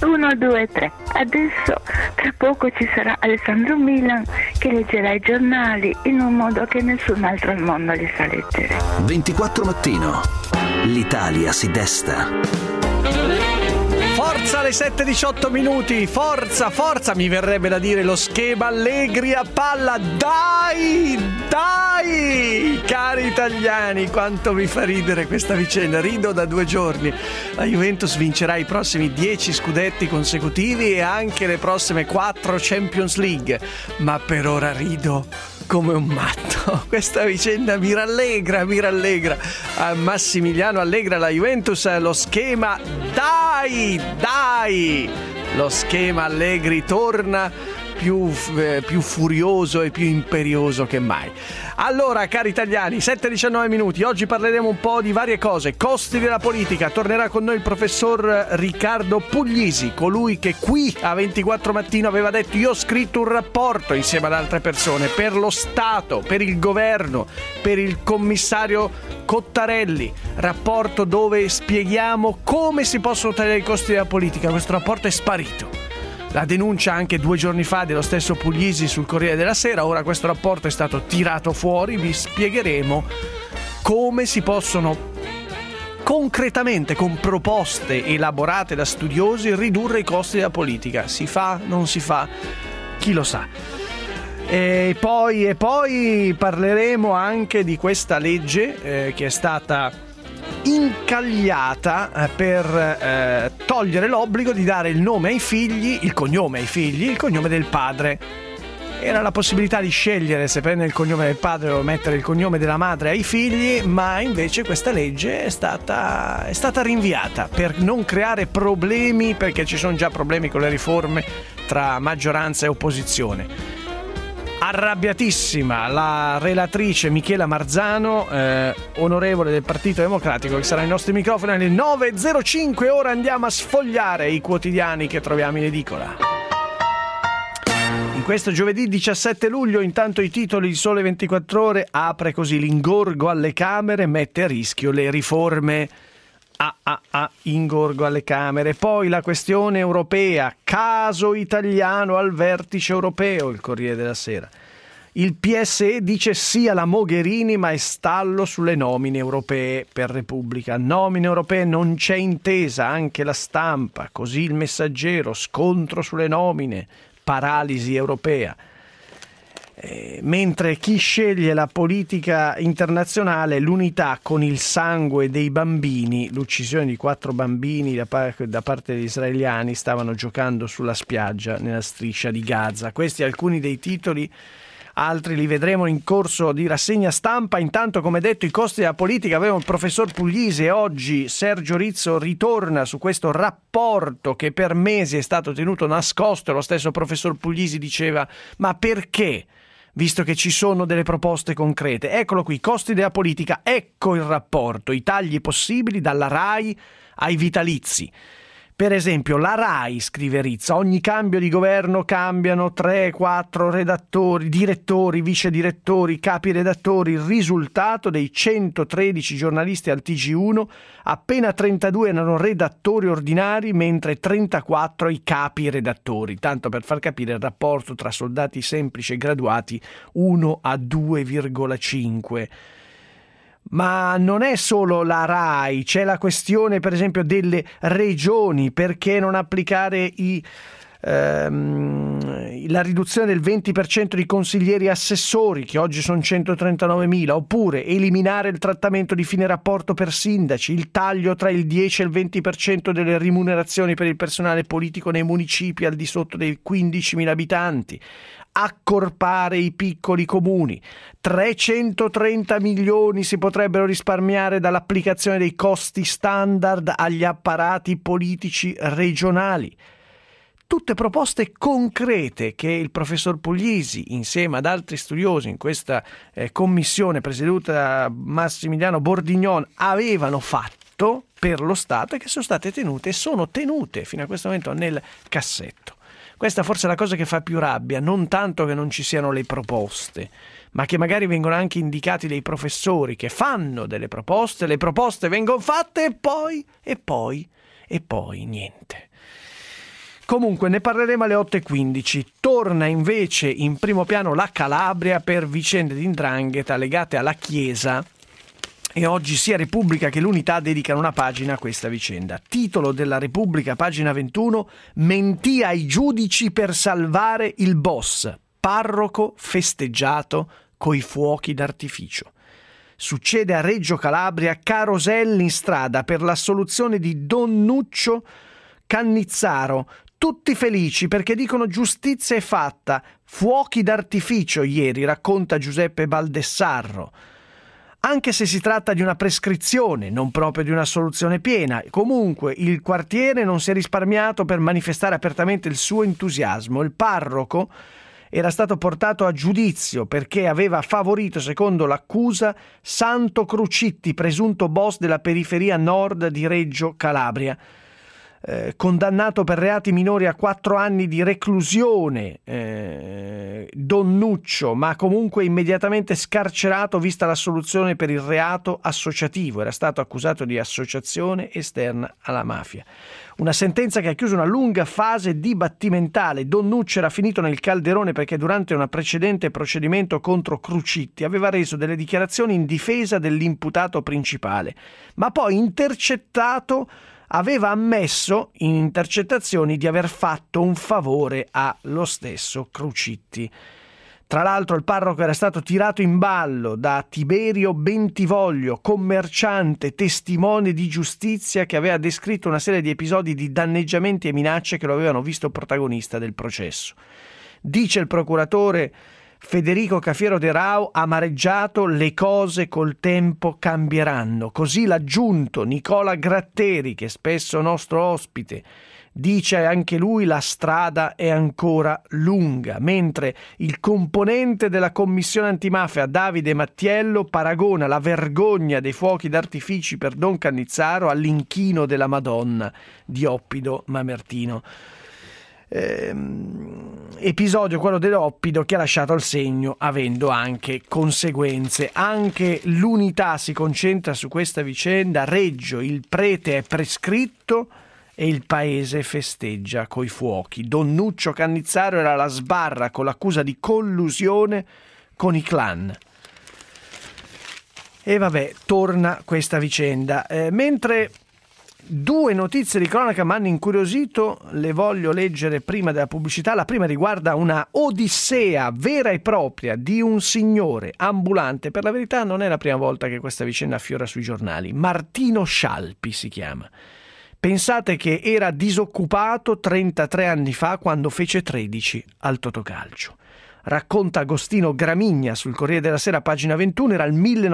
1, 2, 3. Adesso tra poco ci sarà Alessandro Milan che leggerà i giornali in un modo che nessun altro al mondo li sa leggere. 24 mattino. L'Italia si desta. Forza alle 7:18 minuti, forza, mi verrebbe da dire lo schema Allegri a palla, dai, cari italiani, quanto mi fa ridere questa vicenda, rido da 2 giorni. La Juventus vincerà i prossimi 10 scudetti consecutivi e anche le prossime 4 Champions League, ma per ora rido come un matto. Questa vicenda mi rallegra. A Massimiliano Allegra la Juventus, lo schema dai, lo schema Allegri torna più furioso e più imperioso che mai. Allora, cari italiani, 7:19 minuti. Oggi parleremo un po' di varie cose. Costi della politica. Tornerà con noi il professor Riccardo Puglisi, colui che qui a 24 mattino aveva detto: io ho scritto un rapporto insieme ad altre persone per lo Stato, per il governo, per il commissario Cottarelli, rapporto dove spieghiamo come si possono tagliare i costi della politica. Questo rapporto è sparito. La denuncia anche 2 giorni fa dello stesso Puglisi sul Corriere della Sera. Ora questo rapporto è stato tirato fuori. Vi spiegheremo come si possono concretamente, con proposte elaborate da studiosi, ridurre i costi della politica. Si fa? Non si fa? Chi lo sa? E poi parleremo anche di questa legge che è stata incagliata per togliere l'obbligo di dare il nome ai figli, il cognome ai figli, il cognome del padre. Era la possibilità di scegliere se prendere il cognome del padre o mettere il cognome della madre ai figli, ma invece questa legge è stata rinviata per non creare problemi, perché ci sono già problemi con le riforme tra maggioranza e opposizione. Arrabbiatissima la relatrice Michela Marzano, onorevole del Partito Democratico, che sarà ai nostri microfoni alle 9:05. Ora andiamo a sfogliare i quotidiani che troviamo in edicola. In questo giovedì 17 luglio, intanto i titoli di Sole 24 Ore: apre così l'ingorgo alle Camere, mette a rischio le riforme. Ingorgo alle Camere. Poi la questione europea, caso italiano al vertice europeo, il Corriere della Sera. Il PSE dice sì alla Mogherini, ma è stallo sulle nomine europee per Repubblica. Nomine europee, non c'è intesa, anche la Stampa, così il Messaggero, scontro sulle nomine, paralisi europea. Mentre chi sceglie la politica internazionale, l'unità con il sangue dei bambini, l'uccisione di 4 bambini da parte degli israeliani, stavano giocando sulla spiaggia nella striscia di Gaza. Questi alcuni dei titoli, altri li vedremo in corso di rassegna stampa. Intanto, come detto, i costi della politica. Avevamo il professor Puglisi e oggi Sergio Rizzo ritorna su questo rapporto che per mesi è stato tenuto nascosto. Lo stesso professor Puglisi diceva: ma perché? Visto che ci sono delle proposte concrete. Eccolo qui, costi della politica, ecco il rapporto, i tagli possibili dalla RAI ai vitalizi. Per esempio, la RAI, scrive Rizza, ogni cambio di governo cambiano 3-4 redattori, direttori, vice direttori, capi redattori. Il risultato dei 113 giornalisti al TG1, appena 32 erano redattori ordinari, mentre 34 i capi redattori. Tanto per far capire il rapporto tra soldati semplici e graduati, 1 a 2,5. Ma non è solo la RAI, c'è la questione per esempio delle regioni. Perché non applicare la riduzione del 20% di consiglieri assessori, che oggi sono 139.000, oppure eliminare il trattamento di fine rapporto per sindaci, il taglio tra il 10 e il 20% delle remunerazioni per il personale politico nei municipi al di sotto dei 15.000 abitanti, accorpare i piccoli comuni. 330 milioni si potrebbero risparmiare dall'applicazione dei costi standard agli apparati politici regionali. Tutte proposte concrete che il professor Puglisi, insieme ad altri studiosi in questa commissione presieduta da Massimiliano Bordignon, avevano fatto per lo Stato e che sono state tenute e sono tenute fino a questo momento nel cassetto. Questa forse è la cosa che fa più rabbia, non tanto che non ci siano le proposte, ma che magari vengono anche indicati dei professori che fanno delle proposte, le proposte vengono fatte e poi niente. Comunque ne parleremo alle 8:15. Torna invece in primo piano la Calabria per vicende di 'ndrangheta legate alla Chiesa, e oggi sia Repubblica che l'Unità dedicano una pagina a questa vicenda. Titolo della Repubblica, pagina 21: mentì ai giudici per salvare il boss, parroco festeggiato coi fuochi d'artificio. Succede a Reggio Calabria, caroselli in strada per l'assoluzione di Don Nuccio Cannizzaro. Tutti felici perché dicono giustizia è fatta. Fuochi d'artificio ieri, racconta Giuseppe Baldessarro. Anche se si tratta di una prescrizione, non proprio di una soluzione piena, comunque il quartiere non si è risparmiato per manifestare apertamente il suo entusiasmo. Il parroco era stato portato a giudizio perché aveva favorito, secondo l'accusa, Santo Crucitti, presunto boss della periferia nord di Reggio Calabria. Condannato per reati minori a 4 anni di reclusione, Don Nuccio, ma comunque immediatamente scarcerato vista l'assoluzione per il reato associativo. Era stato accusato di associazione esterna alla mafia. Una sentenza che ha chiuso una lunga fase dibattimentale. Don Nuccio era finito nel calderone perché durante un precedente procedimento contro Crucitti aveva reso delle dichiarazioni in difesa dell'imputato principale, ma poi intercettato aveva ammesso in intercettazioni di aver fatto un favore allo stesso Crucitti. Tra l'altro il parroco era stato tirato in ballo da Tiberio Bentivoglio, commerciante, testimone di giustizia, che aveva descritto una serie di episodi di danneggiamenti e minacce che lo avevano visto protagonista del processo. Dice il procuratore Federico Cafiero De Rao, amareggiato: le cose col tempo cambieranno. Così l'aggiunto Nicola Gratteri, che è spesso nostro ospite, dice anche lui la strada è ancora lunga, mentre il componente della commissione antimafia Davide Mattiello paragona la vergogna dei fuochi d'artifici per Don Cannizzaro all'inchino della Madonna di Oppido Mamertino. Episodio, quello dell'Oppido, che ha lasciato il segno, avendo anche conseguenze. Anche l'Unità si concentra su questa vicenda. Reggio, il prete è prescritto e il paese festeggia coi fuochi. Don Nuccio Cannizzaro era alla sbarra con l'accusa di collusione con i clan. E vabbè, torna questa vicenda. Mentre 2 notizie di cronaca mi hanno incuriosito, le voglio leggere prima della pubblicità. La prima riguarda una odissea vera e propria di un signore ambulante. Per la verità non è la prima volta che questa vicenda affiora sui giornali. Martino Scialpi si chiama. Pensate che era disoccupato 33 anni fa quando fece 13 al Totocalcio. Racconta Agostino Gramigna sul Corriere della Sera, pagina 21, era il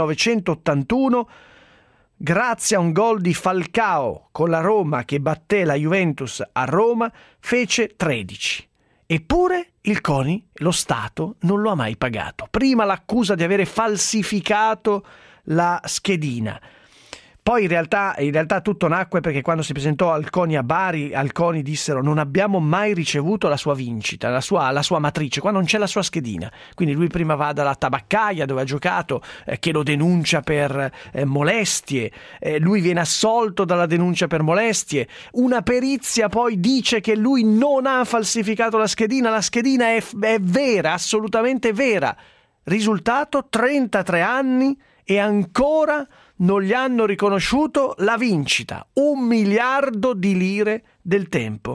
1981. Grazie a un gol di Falcao con la Roma che batté la Juventus a Roma, fece 13. Eppure il CONI, lo Stato, non lo ha mai pagato. Prima l'accusa di avere falsificato la schedina. Poi in realtà tutto nacque perché quando si presentò al CONI a Bari, al CONI dissero: non abbiamo mai ricevuto la sua vincita, la sua matrice, qua non c'è la sua schedina. Quindi lui prima va dalla tabaccaia dove ha giocato, che lo denuncia per molestie, lui viene assolto dalla denuncia per molestie, una perizia poi dice che lui non ha falsificato la schedina è vera, assolutamente vera. Risultato: 33 anni e ancora non gli hanno riconosciuto la vincita, 1 miliardo di lire del tempo.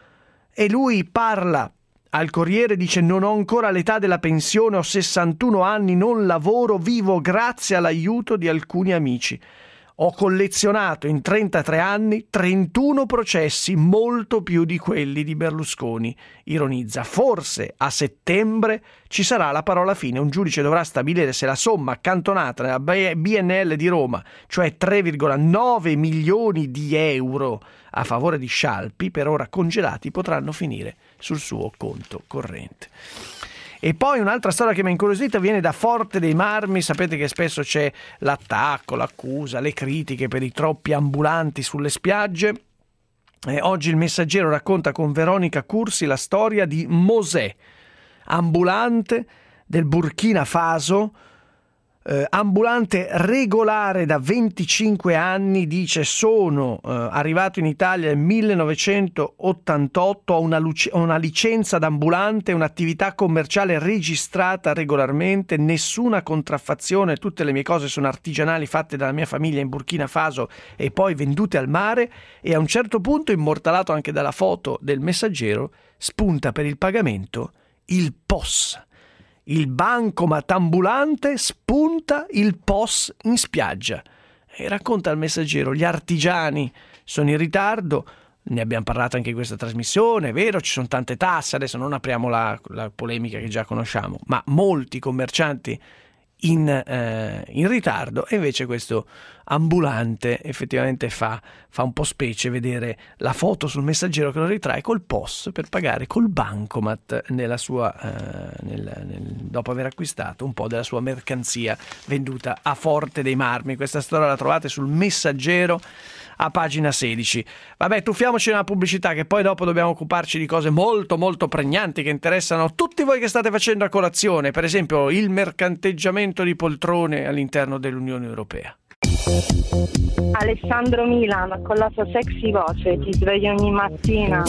E lui parla al Corriere, dice: non ho ancora l'età della pensione, ho 61 anni, non lavoro, vivo grazie all'aiuto di alcuni amici. Ho collezionato in 33 anni 31 processi, molto più di quelli di Berlusconi. Ironizza. Forse a settembre ci sarà la parola fine. Un giudice dovrà stabilire se la somma accantonata nella BNL di Roma, cioè 3,9 milioni di euro a favore di Scialpi, per ora congelati, potranno finire sul suo conto corrente. E poi un'altra storia che mi ha incuriosito viene da Forte dei Marmi. Sapete che spesso c'è l'attacco, l'accusa, le critiche per i troppi ambulanti sulle spiagge. Oggi il Messaggero racconta con Veronica Cursi la storia di Mosè, ambulante del Burkina Faso, ambulante regolare da 25 anni, dice sono arrivato in Italia nel 1988, ho una licenza d'ambulante, un'attività commerciale registrata regolarmente, nessuna contraffazione, tutte le mie cose sono artigianali fatte dalla mia famiglia in Burkina Faso e poi vendute al mare, e a un certo punto, immortalato anche dalla foto del Messaggero, spunta per il pagamento il POS. Il bancomat ambulante, spunta il POS in spiaggia. E racconta al Messaggero: gli artigiani sono in ritardo, ne abbiamo parlato anche in questa trasmissione, è vero, ci sono tante tasse, adesso non apriamo la polemica che già conosciamo, ma molti commercianti in ritardo, e invece questo ambulante effettivamente fa un po' specie vedere la foto sul Messaggero che lo ritrae col POS per pagare col bancomat nella sua dopo aver acquistato un po' della sua mercanzia venduta a Forte dei Marmi. Questa storia la trovate sul Messaggero a pagina 16. Vabbè, tuffiamoci nella pubblicità, che poi dopo dobbiamo occuparci di cose molto molto pregnanti che interessano tutti voi che state facendo a colazione, per esempio il mercanteggiamento di poltrone all'interno dell'Unione Europea. Alessandro Milan con la sua sexy voce ti sveglia ogni mattina.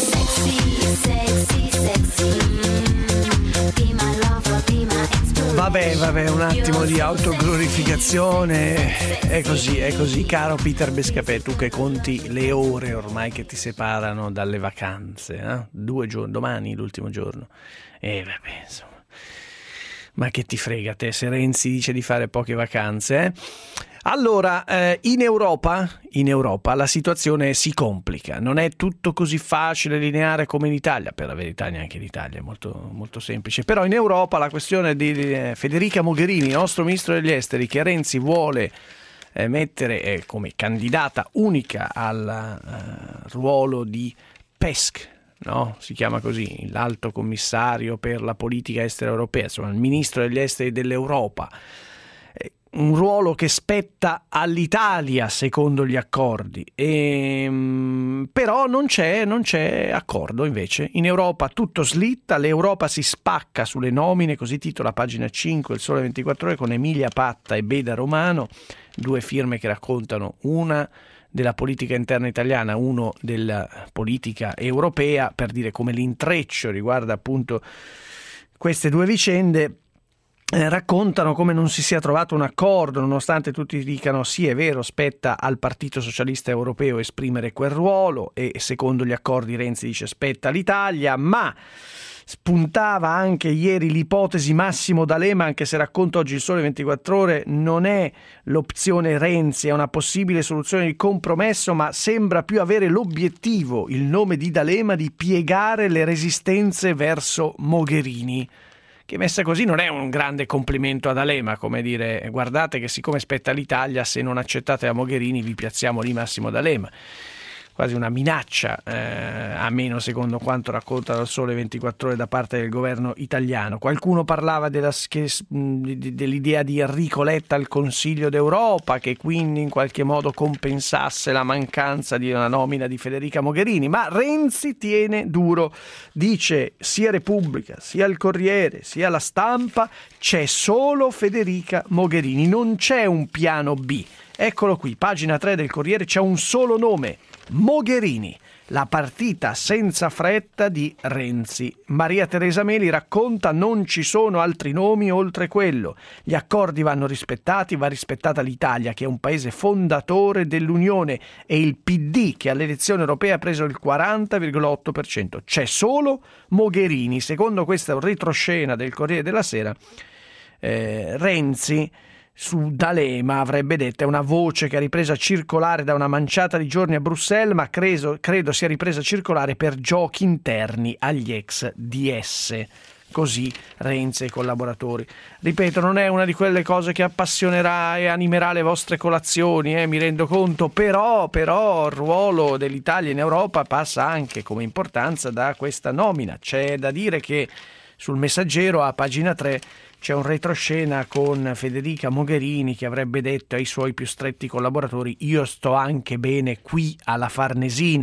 Vabbè, un attimo di autoglorificazione. È così, caro Peter Bescapè, tu che conti le ore ormai che ti separano dalle vacanze, 2 giorni, domani l'ultimo giorno. Vabbè, insomma. Ma che ti frega te se Renzi dice di fare poche vacanze, Allora, in Europa la situazione si complica, non è tutto così facile, lineare come in Italia, per la verità neanche in Italia è molto, molto semplice, però in Europa la questione di Federica Mogherini, nostro ministro degli esteri, che Renzi vuole mettere come candidata unica al ruolo di PESC, no? Si chiama così, l'alto commissario per la politica estera europea, insomma il ministro degli esteri dell'Europa. Un ruolo che spetta all'Italia secondo gli accordi, però non c'è accordo invece. In Europa tutto slitta, l'Europa si spacca sulle nomine, così titola pagina 5 il Sole 24 Ore, con Emilia Patta e Beda Romano, due firme che raccontano una della politica interna italiana, uno della politica europea, per dire come l'intreccio riguarda appunto queste due vicende. Raccontano come non si sia trovato un accordo, nonostante tutti dicano sì, è vero, spetta al Partito Socialista Europeo esprimere quel ruolo, e secondo gli accordi Renzi dice spetta all'Italia, ma spuntava anche ieri l'ipotesi Massimo D'Alema, anche se racconta oggi il Sole 24 Ore, non è l'opzione Renzi, è una possibile soluzione di compromesso, ma sembra più avere l'obiettivo, il nome di D'Alema, di piegare le resistenze verso Mogherini. Che messa così non è un grande complimento ad D'Alema, come dire guardate che siccome spetta l'Italia, se non accettate la Mogherini vi piazziamo lì Massimo D'Alema. Quasi una minaccia, a meno secondo quanto racconta il Sole 24 Ore da parte del governo italiano. Qualcuno parlava dell'idea di Enrico Letta al Consiglio d'Europa, che quindi in qualche modo compensasse la mancanza di una nomina di Federica Mogherini, ma Renzi tiene duro, dice sia Repubblica, sia il Corriere, sia La Stampa, c'è solo Federica Mogherini, non c'è un piano B. Eccolo qui, pagina 3 del Corriere, c'è un solo nome, Mogherini, la partita senza fretta di Renzi. Maria Teresa Meli racconta non ci sono altri nomi oltre quello. Gli accordi vanno rispettati, va rispettata l'Italia che è un paese fondatore dell'Unione e il PD che alle elezioni europee ha preso il 40,8%. C'è solo Mogherini. Secondo questa retroscena del Corriere della Sera, Renzi su D'Alema avrebbe detto è una voce che ha ripreso a circolare da una manciata di giorni a Bruxelles, ma credo sia ripresa a circolare per giochi interni agli ex DS. Così Renzi e i collaboratori. Ripeto, non è una di quelle cose che appassionerà e animerà le vostre colazioni, mi rendo conto, però il ruolo dell'Italia in Europa passa anche come importanza da questa nomina. C'è da dire che sul Messaggero a pagina 3 c'è un retroscena con Federica Mogherini che avrebbe detto ai suoi più stretti collaboratori io sto anche bene qui alla Farnesina,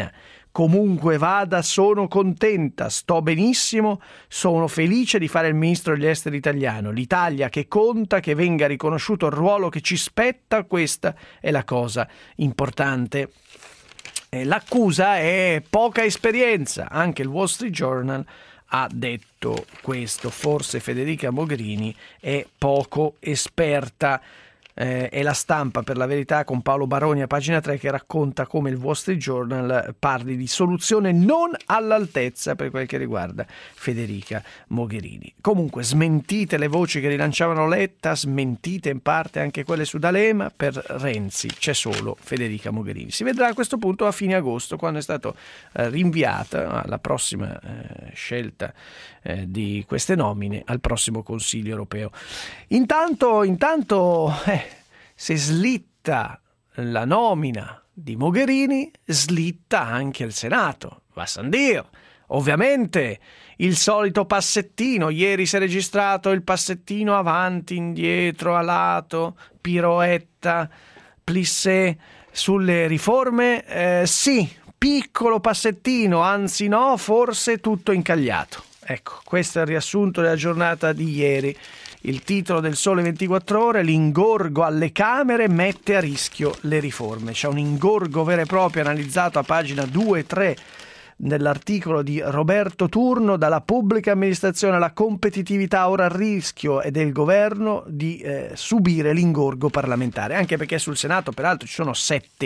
Comunque vada, sono contenta, sto benissimo, sono felice di fare il ministro degli esteri italiano. L'Italia che conta, che venga riconosciuto il ruolo che ci spetta, questa è la cosa importante. L'accusa è poca esperienza, anche il Wall Street Journal ha detto questo, forse Federica Mogherini è poco esperta. È La Stampa, per la verità, con Paolo Baroni a pagina 3, che racconta come il Wall Street Journal parli di soluzione non all'altezza per quel che riguarda Federica Mogherini. Comunque smentite le voci che rilanciavano Letta, smentite in parte anche quelle su D'Alema. Per Renzi c'è solo Federica Mogherini. Si vedrà a questo punto a fine agosto, quando è stato rinviata la prossima scelta di queste nomine al prossimo Consiglio europeo. Intanto se slitta la nomina di Mogherini, slitta anche il Senato. Va san Dio. Ovviamente il solito passettino, ieri si è registrato il passettino avanti, indietro, a lato, piroetta, plissé sulle riforme. Sì, piccolo passettino, anzi no, forse tutto incagliato. Ecco, questo è il riassunto della giornata di ieri. Il titolo del Sole 24 Ore: l'ingorgo alle Camere mette a rischio le riforme. C'è un ingorgo vero e proprio analizzato a pagina 2 e 3 nell'articolo di Roberto Turno. Dalla pubblica amministrazione alla competitività, ora a rischio è del governo di subire l'ingorgo parlamentare, anche perché sul Senato peraltro ci sono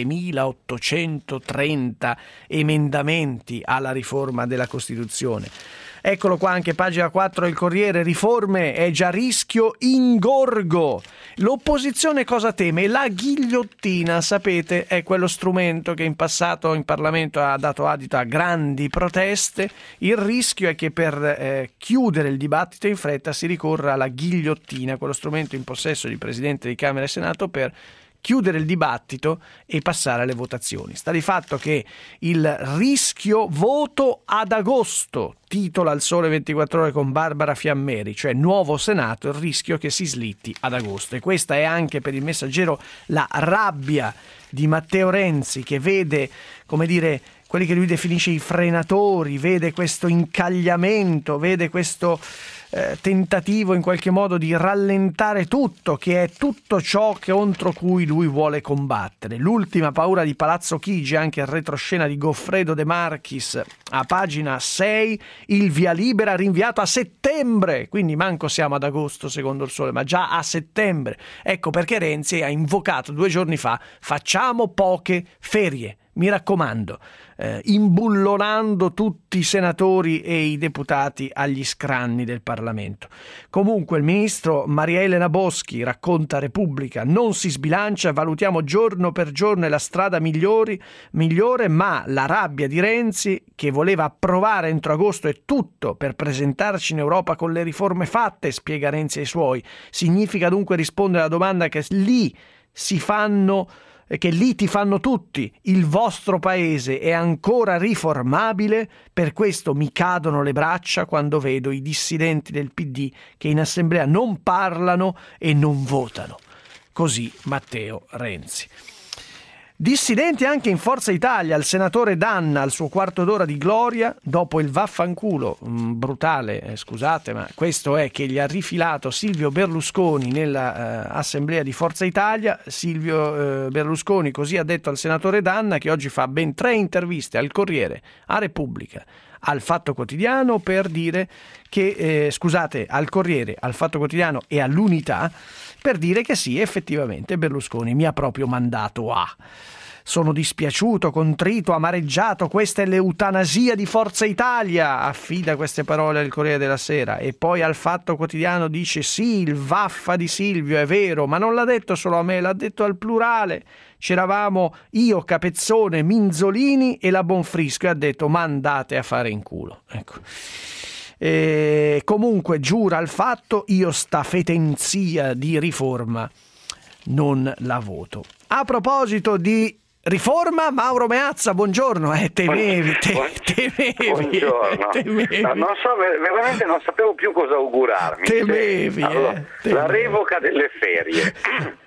7.830 emendamenti alla riforma della Costituzione. Eccolo qua, anche pagina 4 del Corriere: riforme, è già rischio ingorgo. L'opposizione cosa teme? La ghigliottina, sapete, è quello strumento che in passato in Parlamento ha dato adito a grandi proteste. Il rischio è che per chiudere il dibattito in fretta si ricorra alla ghigliottina, quello strumento in possesso di Presidente di Camera e Senato per chiudere il dibattito e passare alle votazioni. Sta di fatto che il rischio voto ad agosto, titola il Sole 24 Ore con Barbara Fiammeri, cioè nuovo Senato, il rischio che si slitti ad agosto. E questa è anche per il Messaggero la rabbia di Matteo Renzi, che vede, come dire, quelli che lui definisce i frenatori, vede questo incagliamento, vede questo tentativo in qualche modo di rallentare tutto, che è tutto ciò contro cui lui vuole combattere. L'ultima paura di Palazzo Chigi, anche il retroscena di Goffredo De Marchis a pagina 6, il via libera rinviato a settembre, quindi manco siamo ad agosto secondo il Sole, ma già a settembre. Ecco perché Renzi ha invocato 2 giorni fa: facciamo poche ferie, mi raccomando, imbullonando tutti i senatori e i deputati agli scranni del Parlamento. Comunque il ministro Maria Elena Boschi racconta a Repubblica: non si sbilancia, valutiamo giorno per giorno la strada migliore, ma la rabbia di Renzi, che voleva approvare entro agosto è tutto per presentarci in Europa con le riforme fatte, spiega Renzi ai suoi. Significa dunque rispondere alla domanda che lì ti fanno tutti: il vostro paese è ancora riformabile? Per questo mi cadono le braccia quando vedo i dissidenti del PD che in assemblea non parlano e non votano. Così Matteo Renzi. Dissidenti anche in Forza Italia, il senatore D'Anna al suo quarto d'ora di gloria dopo il vaffanculo brutale, scusate, ma questo è, che gli ha rifilato Silvio Berlusconi nella assemblea di Forza Italia. Silvio Berlusconi così ha detto al senatore D'Anna, che oggi fa ben 3 interviste al Corriere, a Repubblica, al Fatto Quotidiano, per dire che al Corriere, al Fatto Quotidiano e all'Unità, per dire che sì, effettivamente Berlusconi mi ha proprio mandato a. Sono dispiaciuto, contrito, amareggiato, questa è l'eutanasia di Forza Italia, affida queste parole al Corriere della Sera. E poi al Fatto Quotidiano dice: sì, il vaffa di Silvio, è vero, ma non l'ha detto solo a me, l'ha detto al plurale. C'eravamo io, Capezzone, Minzolini e la Bonfrisco, e ha detto: ma andate a fare in culo. Ecco. E comunque giura al Fatto: io sta fetenzia di riforma non la voto. A proposito di riforma, Mauro Meazza, buongiorno. Temevi. Buongiorno. Temevi. No, non so, veramente non sapevo più cosa augurarmi. Temevi. La revoca delle ferie.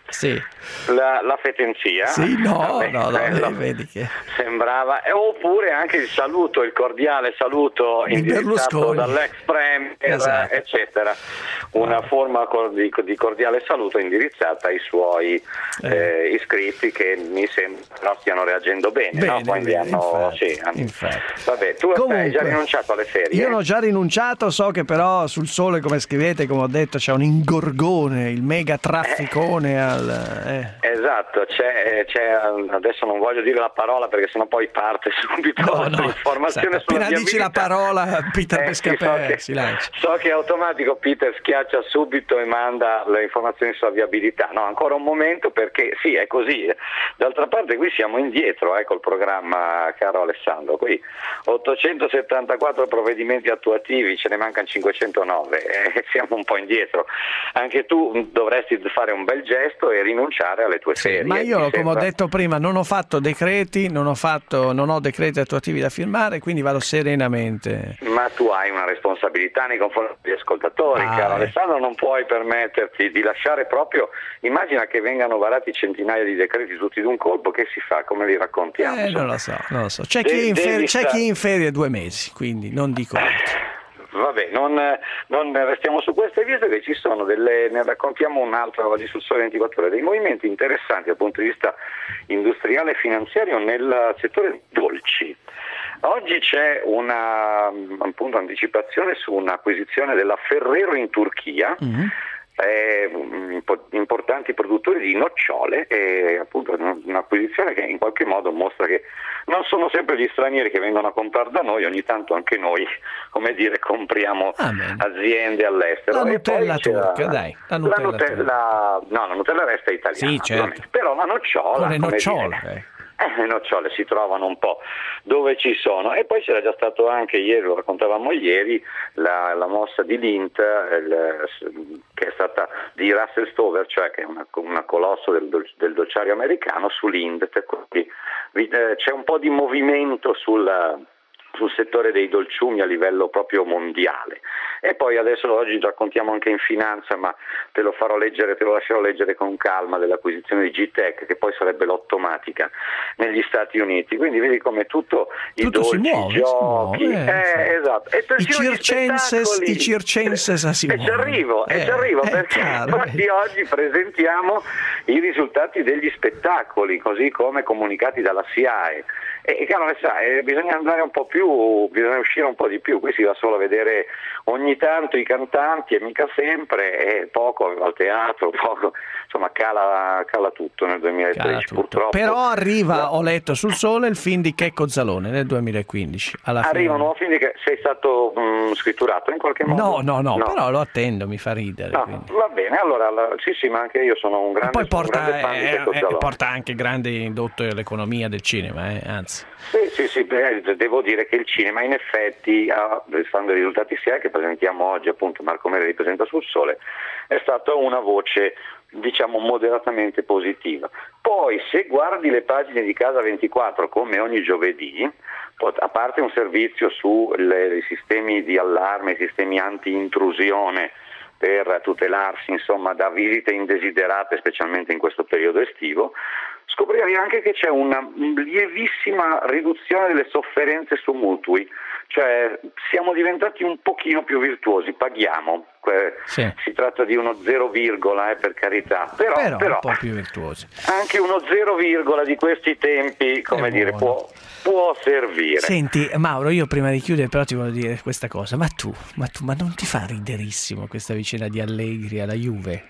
Sì. La fetenzia. Sì, no, vedi che sembrava, oppure anche il saluto, il cordiale saluto indirizzato dall'ex premier, esatto, eccetera. Una forma di cordiale saluto indirizzata ai suoi iscritti, che mi sembra però stiano reagendo bene, no? Quindi infatti. Vabbè, tu hai già rinunciato alle ferie? Io ho già rinunciato, so che però sul Sole, come scrivete, come ho detto, c'è un ingorgone, il mega trafficone Esatto, c'è adesso non voglio dire la parola perché sennò poi parte subito l'informazione sulla appena dici la parola Peter Pescapè si lancia. So che è automatico, Peter schiaccia subito e manda le informazioni sulla viabilità. No, ancora un momento, perché sì, è così. D'altra parte qui siamo indietro col programma, caro Alessandro, qui 874 provvedimenti attuativi, ce ne mancano 509, siamo un po' indietro. Anche tu dovresti fare un bel gesto e rinunciare alle tue ferie. Ma io, come ho detto prima, non ho fatto decreti, non ho decreti attuativi da firmare, quindi vado serenamente. Ma tu hai una responsabilità nei confronti degli ascoltatori, caro Alessandro, non puoi permetterti di lasciare proprio. Immagina che vengano varati centinaia di decreti tutti d'un colpo, che si fa? Come li raccontiamo? Non lo so. C'è chi è in ferie 2 mesi, quindi non dico altro. Vabbè, non restiamo su queste, visto che ci sono ne raccontiamo un altro oggi sul Sole 24 Ore, dei movimenti interessanti dal punto di vista industriale e finanziario nel settore dei dolci. Oggi c'è una anticipazione su un'acquisizione della Ferrero in Turchia. Importanti produttori di nocciole, e appunto un'acquisizione che in qualche modo mostra che non sono sempre gli stranieri che vengono a comprare da noi, ogni tanto anche noi, come dire, compriamo aziende all'estero. La Nutella turca, dai. La Nutella resta italiana, sì, certo. Però la nocciola, con le nocciole. Le nocciole si trovano un po' dove ci sono, e poi c'era già stato anche ieri, lo raccontavamo ieri, la mossa di Lindt, che è stata di Russell Stover, cioè che è una colosso del dolciario americano, su Lindt, quindi c'è un po' di movimento sul settore dei dolciumi a livello proprio mondiale. E poi adesso oggi raccontiamo anche in finanza, ma te lo lascerò leggere con calma, dell'acquisizione di G-Tech, che poi sarebbe l'ottomatica negli Stati Uniti. Quindi vedi come tutto i dolci, si muove, i giochi, esatto. E i circenses si muovono. E ci arrivo perché infatti oggi presentiamo i risultati degli spettacoli, così come comunicati dalla SIAE. E bisogna andare un po' più, bisogna uscire un po' di più. Qui si va solo a vedere ogni tanto i cantanti, e mica sempre, e poco al teatro, poco, insomma cala tutto nel 2013 purtroppo. Però arriva, ho letto sul Sole, il film di Checco Zalone nel 2015. Arriva un nuovo film che sei stato scritturato in qualche modo? No, però lo attendo, mi fa ridere. Va bene, allora sì, ma anche io sono un grande, fan di Checco Zalone. Porta anche grande indotto all'economia del cinema, anzi. Sì, devo dire che il cinema in effetti, stando ai risultati SIAE che presentiamo oggi, appunto Marco Meri li presenta sul Sole, è stata una voce, diciamo, moderatamente positiva. Poi se guardi le pagine di Casa 24, come ogni giovedì, a parte un servizio sui sistemi di allarme, i sistemi anti-intrusione per tutelarsi, insomma, da visite indesiderate, specialmente in questo periodo estivo, scoprirai anche che c'è una lievissima riduzione delle sofferenze su mutui, cioè siamo diventati un pochino più virtuosi, paghiamo, si tratta di uno 0, per carità, però un po' più virtuosi. Anche uno 0, di questi tempi, come dire, può servire. Senti Mauro, io prima di chiudere però ti voglio dire questa cosa, ma non ti fa riderissimo questa vicenda di Allegri alla Juve?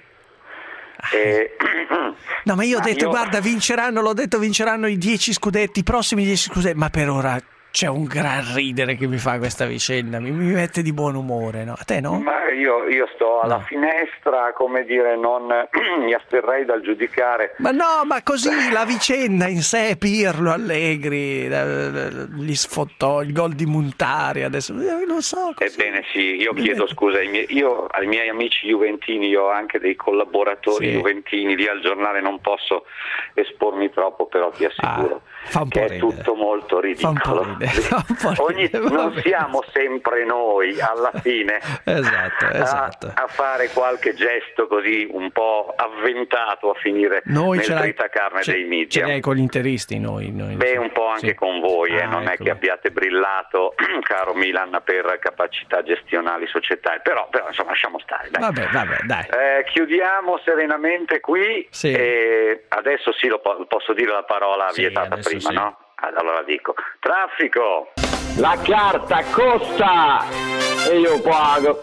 No, ma io ho detto, guarda, vinceranno i 10 scudetti, i prossimi 10 scudetti, ma per ora c'è un gran ridere che mi fa questa vicenda, mi mette di buon umore, no? A te no? Ma io sto alla finestra, come dire, non mi asterrei dal giudicare. Ma no, ma così la vicenda in sé, Pirlo, Allegri, gli sfottò, il gol di Montari, adesso non so. Ebbene sì, io chiedo scusa ai miei amici juventini, io ho anche dei collaboratori juventini lì al giornale, non posso espormi troppo, però ti assicuro che è tutto molto ridicolo. Non siamo sempre noi alla fine esatto. A fare qualche gesto così un po' avventato a finire nel tritacarne dei media. Ce l'hai con gli interisti noi. Beh, un po' anche con voi, non è che abbiate brillato, caro Milan, per capacità gestionali societali, però insomma lasciamo stare. Dai. Vabbè, dai. Chiudiamo serenamente qui. Sì. E adesso sì, posso dire la parola vietata prima, sì. No? Allora dico, traffico! La carta costa e io pago.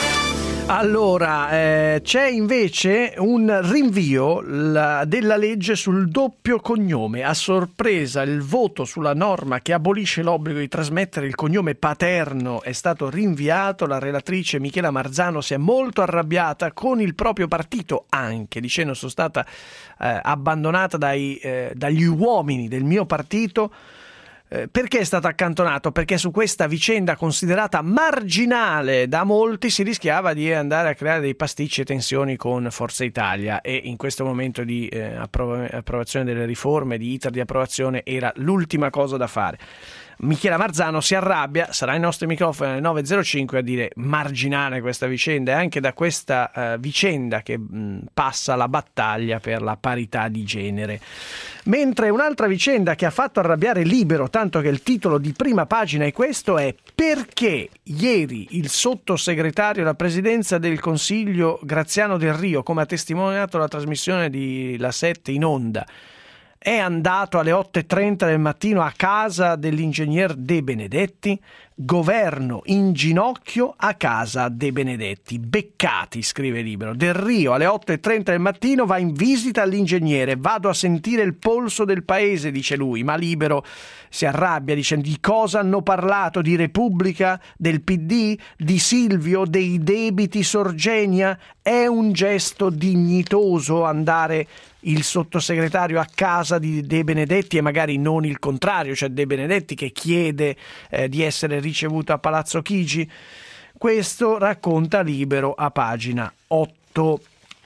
Allora, c'è invece un rinvio della legge sul doppio cognome. A sorpresa il voto sulla norma che abolisce l'obbligo di trasmettere il cognome paterno è stato rinviato. La relatrice Michela Marzano si è molto arrabbiata con il proprio partito anche, dicendo: sono stata abbandonata dagli uomini del mio partito. Perché è stato accantonato? Perché su questa vicenda considerata marginale da molti si rischiava di andare a creare dei pasticci e tensioni con Forza Italia, e in questo momento di approvazione delle riforme, di iter di approvazione, era l'ultima cosa da fare. Michela Marzano si arrabbia, sarà ai nostri microfoni alle 9.05 a dire marginale questa vicenda, e anche da questa vicenda che passa la battaglia per la parità di genere. Mentre un'altra vicenda che ha fatto arrabbiare Libero, tanto che il titolo di prima pagina è questo, è: perché ieri il sottosegretario alla presidenza del Consiglio Graziano Del Rio, come ha testimoniato la trasmissione di La 7 in onda, è andato alle 8.30 del mattino a casa dell'ingegner De Benedetti. Governo in ginocchio a casa De Benedetti. Beccati, scrive Libero. Del Rio alle 8.30 del mattino va in visita all'ingegnere. Vado a sentire il polso del paese, dice lui. Ma Libero si arrabbia, dice: di cosa hanno parlato? Di Repubblica? Del PD? Di Silvio? Dei debiti Sorgenia? È un gesto dignitoso andare il sottosegretario a casa di De Benedetti e magari non il contrario, cioè De Benedetti che chiede di essere ricevuto a Palazzo Chigi? Questo racconta Libero a pagina 8.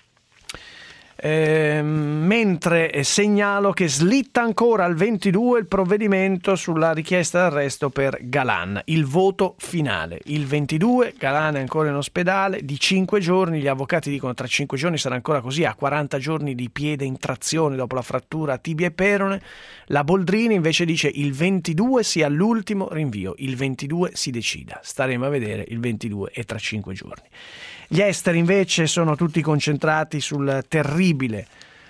Mentre segnalo che slitta ancora al 22 il provvedimento sulla richiesta d'arresto per Galan. Il voto finale il 22, Galan è ancora in ospedale, di 5 giorni, gli avvocati dicono tra 5 giorni sarà ancora così, a 40 giorni di piede in trazione dopo la frattura a tibia e perone. La Boldrini invece dice il 22 sia l'ultimo rinvio, il 22 si decida, staremo a vedere il 22 e tra 5 giorni. Gli esteri invece sono tutti concentrati sul terribile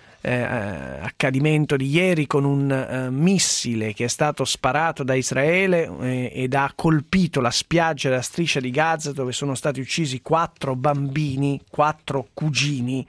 accadimento di ieri con un missile che è stato sparato da Israele ed ha colpito la spiaggia della striscia di Gaza, dove sono stati uccisi 4 bambini, 4 cugini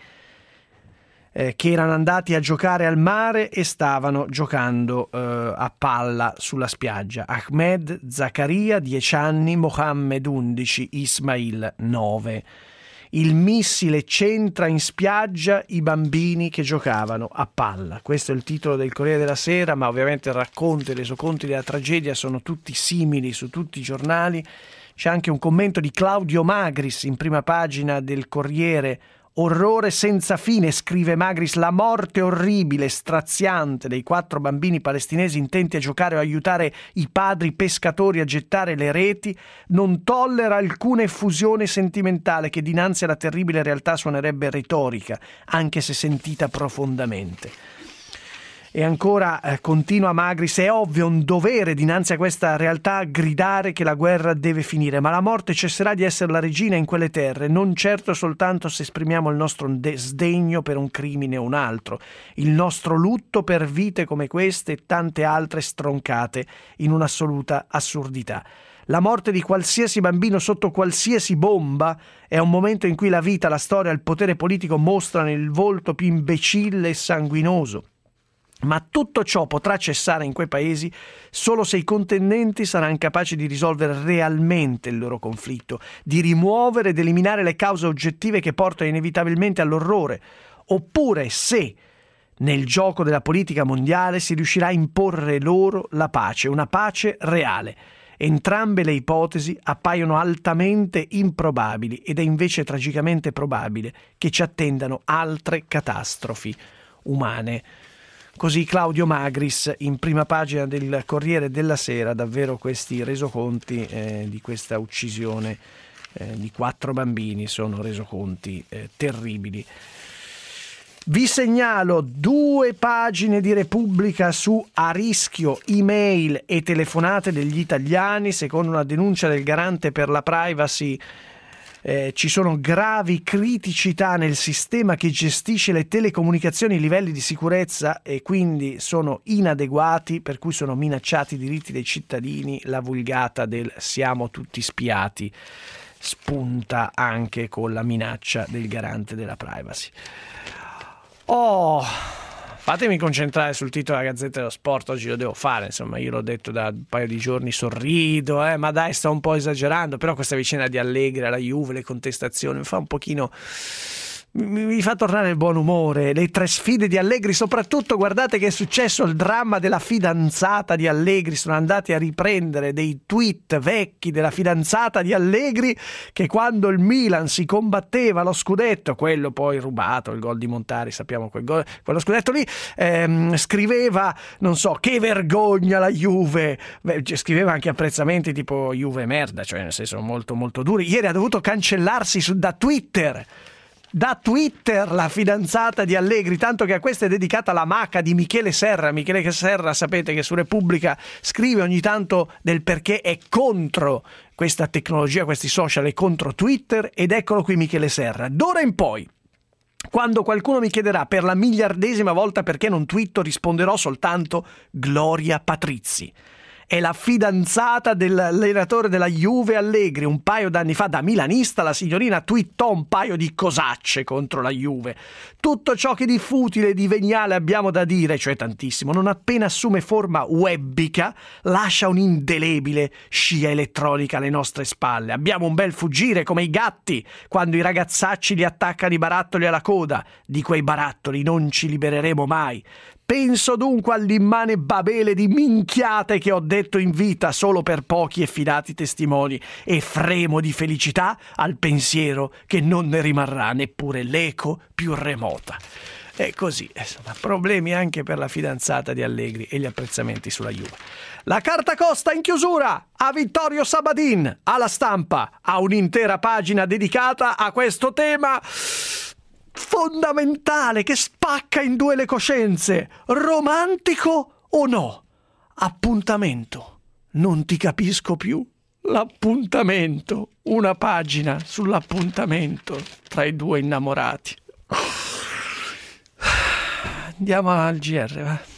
che erano andati a giocare al mare e stavano giocando a palla sulla spiaggia. Ahmed Zakaria 10 anni, Mohammed 11, Ismail 9. Il missile centra in spiaggia i bambini che giocavano a palla. Questo è il titolo del Corriere della Sera, ma ovviamente il racconto e i resoconti della tragedia sono tutti simili su tutti i giornali. C'è anche un commento di Claudio Magris in prima pagina del Corriere. Orrore senza fine, scrive Magris, la morte orribile, straziante dei 4 bambini palestinesi intenti a giocare o aiutare i padri pescatori a gettare le reti non tollera alcuna effusione sentimentale che dinanzi alla terribile realtà suonerebbe retorica, anche se sentita profondamente. E ancora continua Magris: è ovvio, un dovere dinanzi a questa realtà gridare che la guerra deve finire, ma la morte cesserà di essere la regina in quelle terre, non certo soltanto se esprimiamo il nostro sdegno per un crimine o un altro, il nostro lutto per vite come queste e tante altre stroncate in un'assoluta assurdità. La morte di qualsiasi bambino sotto qualsiasi bomba è un momento in cui la vita, la storia, il potere politico mostrano il volto più imbecille e sanguinoso. Ma tutto ciò potrà cessare in quei paesi solo se i contendenti saranno capaci di risolvere realmente il loro conflitto, di rimuovere ed eliminare le cause oggettive che portano inevitabilmente all'orrore, oppure se nel gioco della politica mondiale si riuscirà a imporre loro la pace, una pace reale. Entrambe le ipotesi appaiono altamente improbabili ed è invece tragicamente probabile che ci attendano altre catastrofi umane. Così Claudio Magris in prima pagina del Corriere della Sera, davvero questi resoconti di questa uccisione di 4 bambini sono resoconti terribili. Vi segnalo 2 pagine di Repubblica su a rischio email e telefonate degli italiani. Secondo una denuncia del Garante per la Privacy ci sono gravi criticità nel sistema che gestisce le telecomunicazioni, i livelli di sicurezza e quindi sono inadeguati, per cui sono minacciati i diritti dei cittadini. La vulgata del siamo tutti spiati spunta anche con la minaccia del Garante della Privacy. Fatemi concentrare sul titolo della Gazzetta dello Sport, oggi lo devo fare, insomma io l'ho detto da un paio di giorni, sorrido, ma dai, sto un po' esagerando, però questa vicenda di Allegri alla Juve, le contestazioni, mi fa un pochino... mi fa tornare il buon umore, le 3 sfide di Allegri, soprattutto guardate che è successo il dramma della fidanzata di Allegri, sono andati a riprendere dei tweet vecchi della fidanzata di Allegri che quando il Milan si combatteva lo scudetto, quello poi rubato, il gol di Montari, sappiamo quello scudetto lì, scriveva, non so, che vergogna la Juve, scriveva anche apprezzamenti tipo Juve merda, cioè nel senso molto molto duri. Ieri ha dovuto cancellarsi da Twitter la fidanzata di Allegri, tanto che a questa è dedicata la maca di Michele Serra. Michele Serra, sapete che su Repubblica scrive ogni tanto del perché è contro questa tecnologia, questi social, è contro Twitter, ed eccolo qui Michele Serra. D'ora in poi, quando qualcuno mi chiederà per la miliardesima volta perché non twitto, risponderò soltanto Gloria Patrizzi. È la fidanzata dell'allenatore della Juve Allegri. Un paio d'anni fa, da milanista, la signorina twittò un paio di cosacce contro la Juve. Tutto ciò che di futile e di veniale abbiamo da dire, cioè tantissimo, non appena assume forma webbica, lascia un'indelebile scia elettronica alle nostre spalle. Abbiamo un bel fuggire come i gatti quando i ragazzacci li attaccano i barattoli alla coda. Di quei barattoli non ci libereremo mai. Penso dunque all'immane babele di minchiate che ho detto in vita solo per pochi e fidati testimoni, e fremo di felicità al pensiero che non ne rimarrà neppure l'eco più remota. E così, insomma, problemi anche per la fidanzata di Allegri e gli apprezzamenti sulla Juve. La carta costa in chiusura a Vittorio Sabadin, alla Stampa, ha un'intera pagina dedicata a questo tema fondamentale che spacca in 2 le coscienze: romantico o no? Appuntamento, non ti capisco più. L'appuntamento, una pagina sull'appuntamento tra i 2 innamorati. Andiamo al GR, va.